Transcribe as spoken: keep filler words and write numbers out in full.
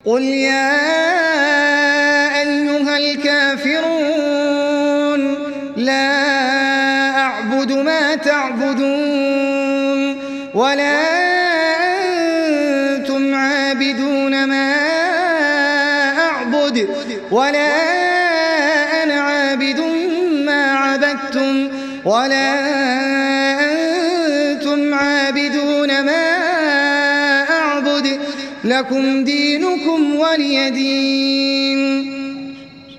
قل يا أيها الكافرون لا أعبد ما تعبدون ولا أنتم عابدون ما أعبد ولا أنا عابد ما عبدتم ولا أنتم عابدون ما أعبد لكم دينكم ولي دين.